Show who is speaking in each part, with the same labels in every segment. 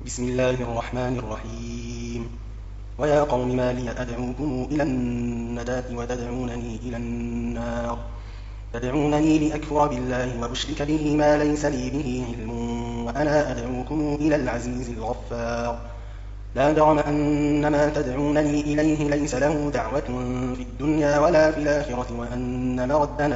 Speaker 1: بسم الله الرحمن الرحيم. ويا قوم ما لي أدعوكم إلى النجاة وتدعونني إلى النار، تدعونني لأكفر بالله وأشرك به ما ليس لي به علم، وأنا أدعوكم إلى العزيز الغفار. لا جرم أن ما تدعونني إليه ليس له دعوة في الدنيا ولا في الآخرة، وأن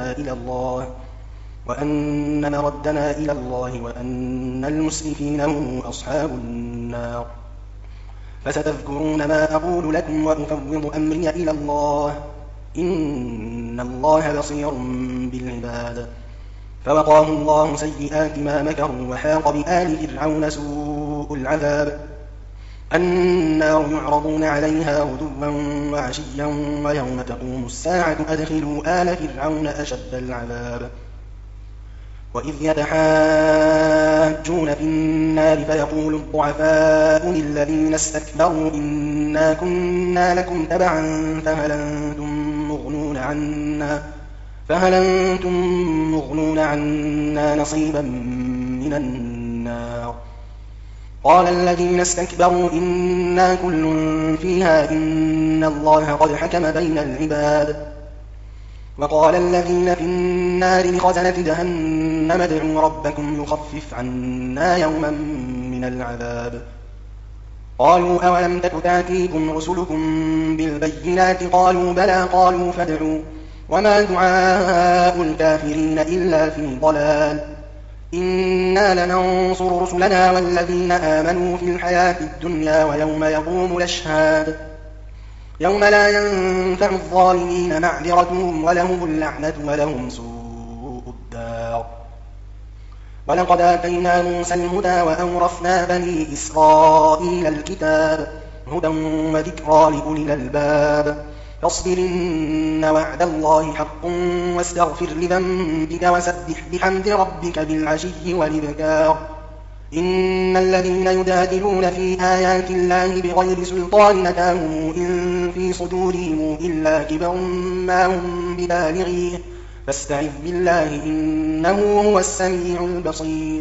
Speaker 1: مردنا إلى الله وأن المسرفين هم أصحاب النار. فستذكرون ما أقول لكم وأفوض أمري إلى الله، إن الله بصير بالعباد. فوقاه الله سيئات ما مكروا، وحاق بآل فرعون سوء العذاب. النار يعرضون عليها غدوا وعشيا ويوم تقوم الساعة أدخلوا آل فرعون أشد العذاب. وإذ يتحاجون في النار فيقول الضعفاء للذين استكبروا إنا كنا لكم تبعا فهل أنتم مغنون عنا نصيبا من النار. قال الذين استكبروا إنا كل فيها إن الله قد حكم بين العباد. وقال الذين في النار لخزنة جهنم ادعوا ربكم يخفف عنا يوما من العذاب. قالوا أولم تك تأتيكم رسلكم بالبينات؟ قالوا بلى. قالوا فادعوا. وما دعاء الكافرين إلا في ضلال. إنا لننصر رسلنا والذين آمنوا في الحياة الدنيا ويوم يقوم الأشهاد، يوم لا ينفع الظالمين معذرتهم ولهم اللعنة ولهم سوء الدار. ولقد آتينا موسى الهدى وأورثنا بني إسرائيل الكتاب هدى وذكرى لأولي الألباب. فاصبر إن وعد الله حق واستغفر لذنبك وسبح بحمد ربك بالعشي والإبكار. إن الذين يجادلون في آيات الله بغير سلطان أتاهم إن في صدورهم إلا كبر ما هم ببالغيه، فاستعذ بالله إنه هو السميع البصير.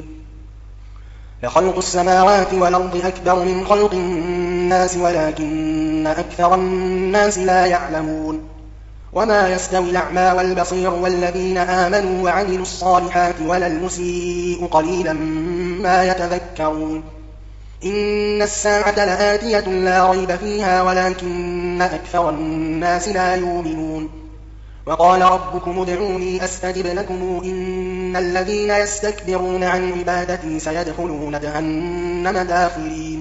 Speaker 1: لخلق السماوات والأرض أكبر من خلق الناس ولكن أكثر الناس لا يعلمون. وما يستوي الأعمى والبصير والذين آمنوا وعملوا الصالحات ولا المسيء قليلا ما يتذكرون. إن الساعة لآتية لا ريب فيها ولكن أكثر الناس لا يؤمنون. وقال ربكم ادعوني أستجب لكم إن الذين يستكبرون عن عبادتي سيدخلون جهنم داخرين.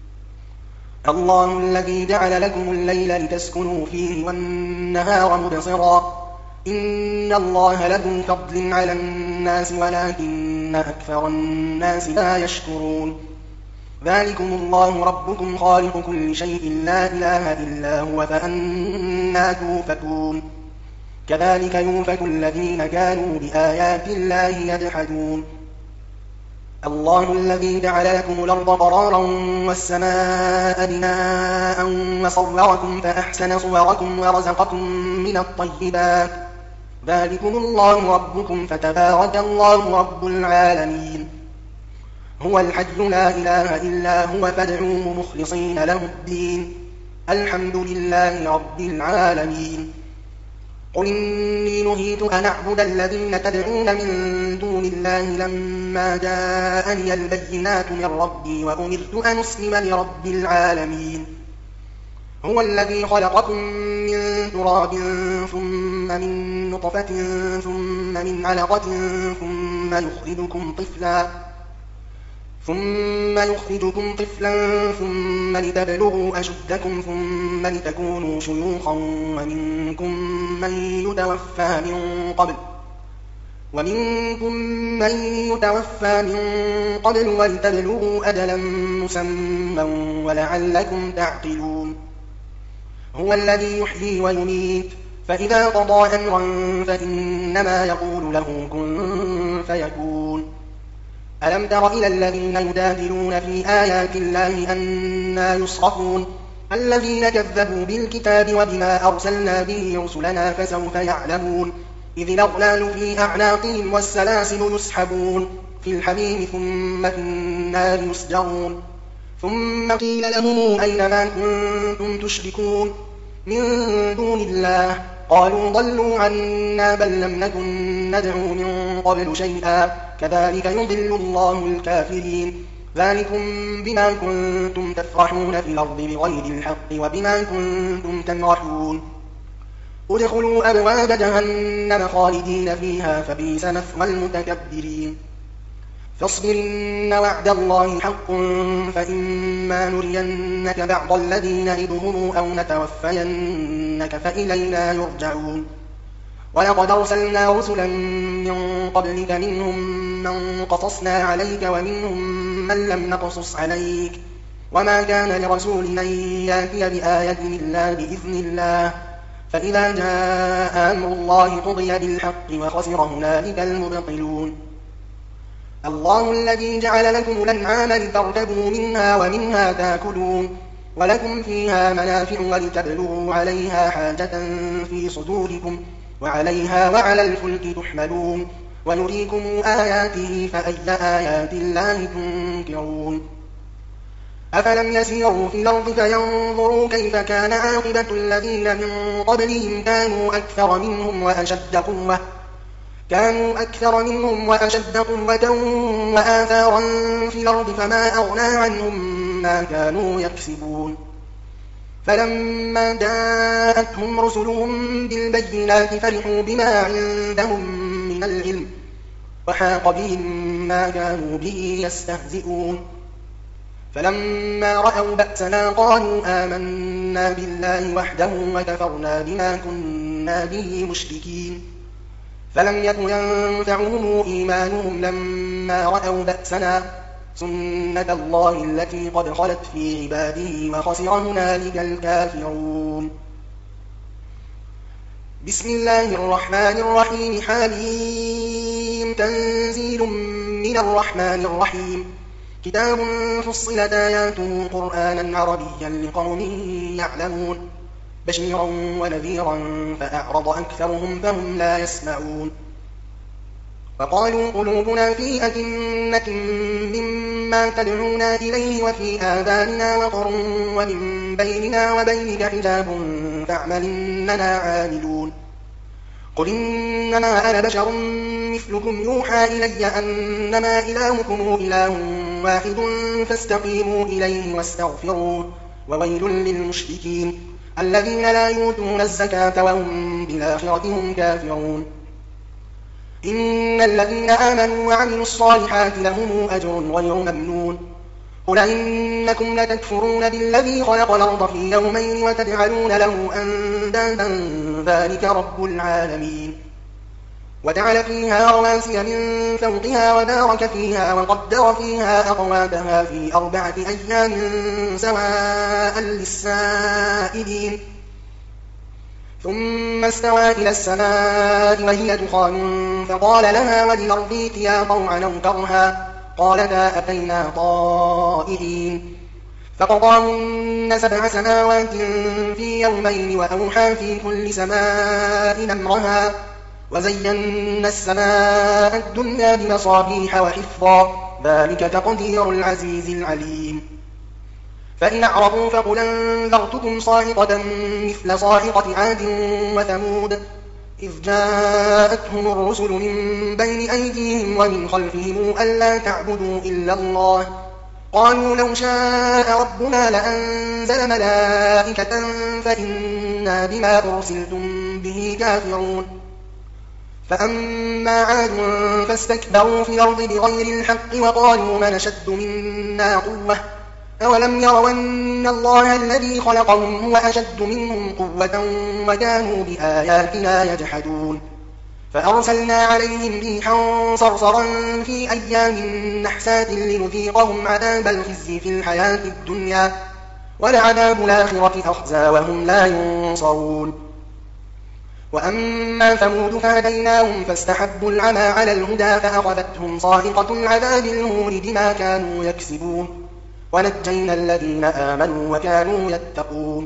Speaker 1: الله الذي جعل لكم الليل لتسكنوا فيه والنهار مبصرا، إن الله له فضل على الناس ولكن أكثر الناس لا يشكرون. ذلكم الله ربكم خالق كل شيء لا إله إلا هو فأنى توفكون. كذلك يؤفك الذين كانوا بآيات الله يجحدون. الله الذي جعل لكم الأرض قرارا والسماء بناء وصوركم فأحسن صوركم ورزقكم من الطيبات. ذلكم الله ربكم فتبارك الله رب العالمين. هو الحي لا إله إلا هو فادعوه مخلصين له الدين، الحمد لله رب العالمين. قل إني نهيت أن أعبد الذين تدعون من دون الله لما جاءني البينات من ربي وأمرت أن أسلم لرب العالمين. هو الذي خلقكم من تراب ثم من نطفة ثم من علقة ثم يخرجكم طفلا ثم لتبلغوا أشدكم ثم لتكونوا شيوخا ومنكم من يتوفى من قبل ولتبلغوا أجلا مسمى ولعلكم تعقلون. هو الذي يحيي ويميت فإذا قضى أمرا فإنما يقول له كن فيكون. ألم تر إلى الذين يجادلون في آيات الله أنى يصرفون الذين كذبوا بالكتاب وبما أرسلنا به رسلنا فسوف يعلمون. إذ الأغلال في أعناقهم والسلاسل يسحبون في الحميم ثم في النار يسجرون ثم قيل لهم أين ما كنتم تشركون من دون الله قالوا ضلوا عنا بل لم نكن ندعو من قبل شيئا كذلك يضل الله الكافرين ذلكم بما كنتم تفرحون في الأرض بغير الحق وبما كنتم تمرحون ادخلوا أبواب جهنم خالدين فيها فبئس مثوى المتكبرين فاصبر إن وعد الله حق فإما نرينك بعض الذي نعدهم أو نتوفينك فإلينا يرجعون ولقد أرسلنا رسلا من قبلك منهم من قصصنا عليك ومنهم من لم نقصص عليك وما كان لرسول أن يأتي بآية إلا بإذن الله فإذا جاء أمر الله قضي بالحق وخسر هنالك المبطلون الله الذي جعل لكم الأنعام لتركبوا منها ومنها تأكلون ولكم فيها منافع ولتبلغوا عليها حاجة في صدوركم وعليها وعلى الفلك تحملون ونريكم آياته فأي آيات الله تنكرون أفلم يسيروا في الأرض فينظروا كيف كان عاقبة الذين من قبلهم كانوا أكثر منهم وأشد قوة وآثارا في الأرض فما أغنى عنهم ما كانوا يكسبون فلما جاءتهم رسلهم بالبينات فرحوا بما عندهم من العلم وحاق بهم ما كانوا به يستهزئون فلما رأوا بأسنا قالوا آمنا بالله وحده وكفرنا بما كنا به مشركين فلم يكن ينفعهم إيمانهم لما رأوا بأسنا سنة الله التي قد خلت في عباده وخسر هنالك الكافرون بسم الله الرحمن الرحيم حميم تنزيل من الرحمن الرحيم كتاب فصلت آياته قرآنا عربيا لقوم يعلمون بشيرا ونذيرا فأعرض أكثرهم فهم لا يسمعون فقالوا قلوبنا في أكنة مما تدعونا إليه وفي آذاننا وقر ومن بيننا وبينك حجاب فاعمل إننا عاملون قل إنما أنا بشر مثلكم يوحى إلي أنما إلهكم إله واحد فاستقيموا إليه واستغفروه وويل للمشركين الذين لا يؤتون الزكاة وهم بالآخرة هم كافرون إن الذين آمنوا وعملوا الصالحات لهم أجر غير ممنون قل إنكم لتكفرون بالذي خلق الأرض في يومين وتجعلون له أندادا ذلك رب العالمين وجعل فيها رواسي من فوقها وبارك فيها وقدر فيها أقواتها في 4 أيام سواء للسائلين ثم استوى إلى السماء وهي دخان فقال لها وللأرض ائتيا طوعا أو كرها قالتا أتينا طائعين فقضاهن 7 سماوات في يومين وأوحى في كل سماء أمرها وزينا السماء الدنيا بمصابيح وحفظا ذلك تقدير العزيز العليم فإن أعرضوا فقل أنذرتكم صاعقة مثل صاعقة عاد وثمود إذ جاءتهم الرسل من بين أيديهم ومن خلفهم ألا تعبدوا إلا الله قالوا لو شاء ربنا لأنزل ملائكة فإنا بما أرسلتم به كافرون فأما عاد فاستكبروا في الأرض بغير الحق وقالوا من أشد منا قوة أولم يروا أن الله الذي خلقهم هو أشد منهم قوة وكانوا بآياتنا يجحدون فأرسلنا عليهم ريحا صرصرا في أيام نحسات لنذيقهم عذاب الخزي في الحياة الدنيا ولعذاب الآخرة أخزى وهم لا ينصرون وأما ثمود فهديناهم فاستحبوا العمى على الهدى فأخذتهم صاعقة العذاب الهون بما كانوا يكسبون ونجينا الذين آمنوا وكانوا يتقون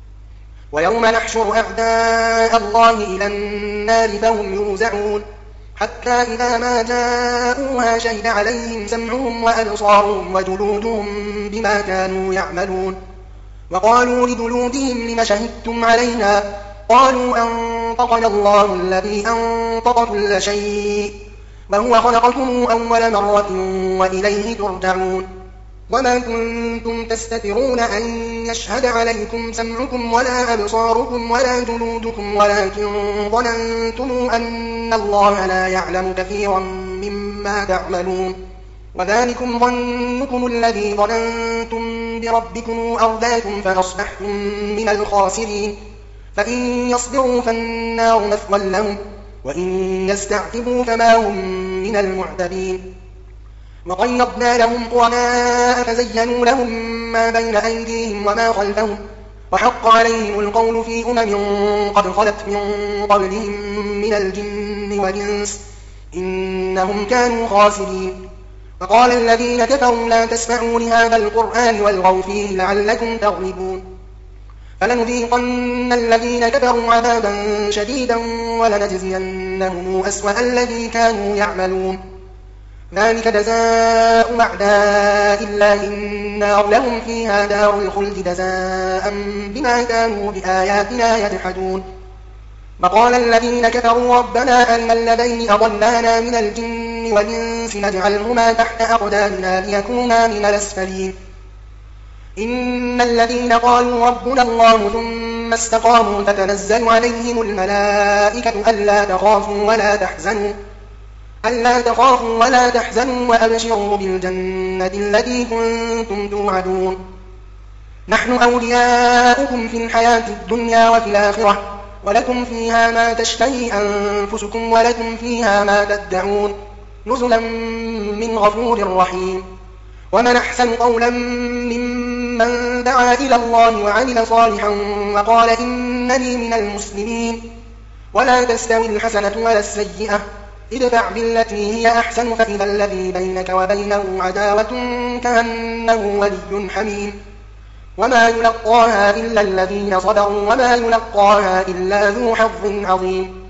Speaker 1: ويوم نحشر أعداء الله إلى النار فهم يوزعون حتى إذا ما جاءوها شهد عليهم سمعهم وأبصارهم وجلودهم بما كانوا يعملون. وقالوا لجلودهم لم شهدتم علينا؟ قالوا أنطقنا الله الذي أنطق كل شيء وهو خلقكم أول مرة وإليه ترجعون. وما كنتم تستترون أن يشهد عليكم سمعكم ولا أبصاركم ولا جلودكم ولكن ظننتم أن الله لا يعلم كثيرا مما تعملون. وذلكم ظنكم الذي ظننتم بربكم أرداكم فأصبحتم من الخاسرين. فإن يصبروا فالنار مثوى لهم وإن يستعتبوا فما هم من المعتبين. وقيضنا لهم قرناء فزينوا لهم ما بين أيديهم وما خلفهم وحق عليهم القول في قد خلت من قبلهم من الجن والإنس إنهم كانوا خاسرين. وقال الذين كفروا لا تسمعوا لهذا القرآن والغوا فيه لعلكم تغلبون. فلنذيقن الذين كفروا عذابا شديدا ولنجزينهم أسوأ الذي كانوا يعملون. ذلك جزاء أعداء الله النار لهم فيها دار الخلد جزاء بما كانوا بآياتنا يجحدون. وقال الذين كفروا ربنا أرنا الذين أضلانا من الجن والإنس نجعلهما تحت أقدامنا ليكونا من الأسفلين. إن الذين قالوا ربنا الله ثم استقاموا تتنزل عليهم الملائكة ألا تخافوا ولا تحزنوا وأبشروا بالجنة التي كنتم توعدون. نحن أولياؤكم في الحياة الدنيا وفي الآخرة ولكم فيها ما تشتهي أنفسكم ولكم فيها ما تدعون نزلا من غفور رحيم. ومن أحسن قولا ممن دعا إلى الله وعمل صالحا وقال إنني من المسلمين. ولا تستوي الحسنة ولا السيئة ادفع بالتي هي أحسن فإذا الذي بينك وبينه عداوة كأنه ولي حميم. وما يلقاها إلا الذين صبروا وما يلقاها إلا ذو حظ عظيم.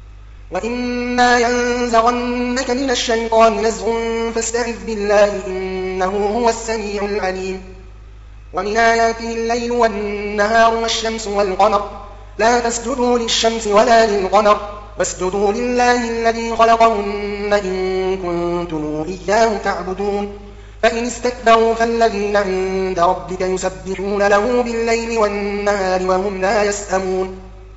Speaker 1: وإما ينزغنك من الشيطان نزغ فاستعذ بالله إنه هو السميع العليم. ومن آياته الليل والنهار والشمس والقمر لا تسجدوا للشمس ولا للقمر واسجدوا لله الذي خلقهن إن كنتم إياه تعبدون. فإن استكبروا فالذين عند ربك يسبحون له بالليل والنهار وهم لا يسأمون.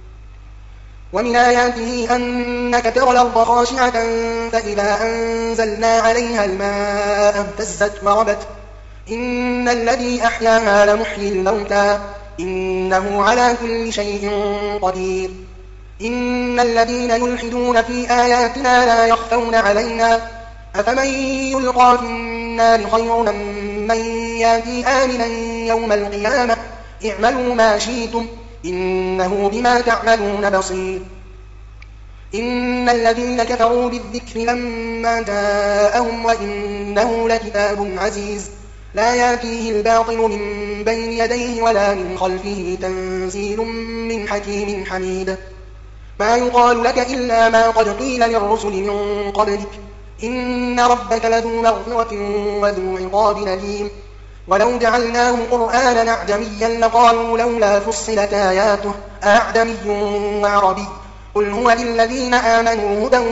Speaker 1: ومن آياته أنك ترى الأرض خاشعة فإذا أنزلنا عليها الماء اهتزت وربت إن الذي أحياها لمحيي الموتى إنه على كل شيء قدير. إن الذين يلحدون في آياتنا لا يخفون علينا أفمن يلقى في النار خير من يأتي آمنا يوم القيامة اعملوا ما شئتم إنه بما تعملون بصير. إن الذين كفروا بالذكر لما جاءهم وإنه لكتاب عزيز لا يأتيه الباطل من بين يديه ولا من خلفه تنزيل من حكيم حميد. ما يقال لك إلا ما قد قيل للرسل من قبلك إن ربك لذو مغفرة وذو عقاب أليم. ولو جعلناه قرآنا أعجميا لقالوا لولا فصلت آياته أعجمي وعربي قل هو للذين آمنوا هدى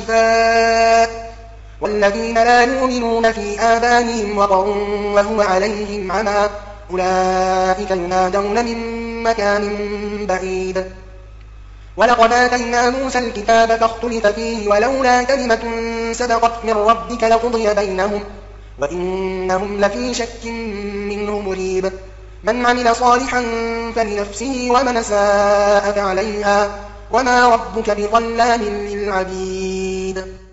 Speaker 1: وشفاء والذين لا يؤمنون في آذانهم وقر وهو عليهم عمى أولئك ينادون من مكان بعيد. ولقد آتينا موسى الكتاب فاختلف فيه ولولا كلمة سبقت من ربك لقضي بينهم وإنهم لفي شك منه مريب. من عمل صالحا فلنفسه ومن ساء فعليها وما ربك بظلام للعبيد.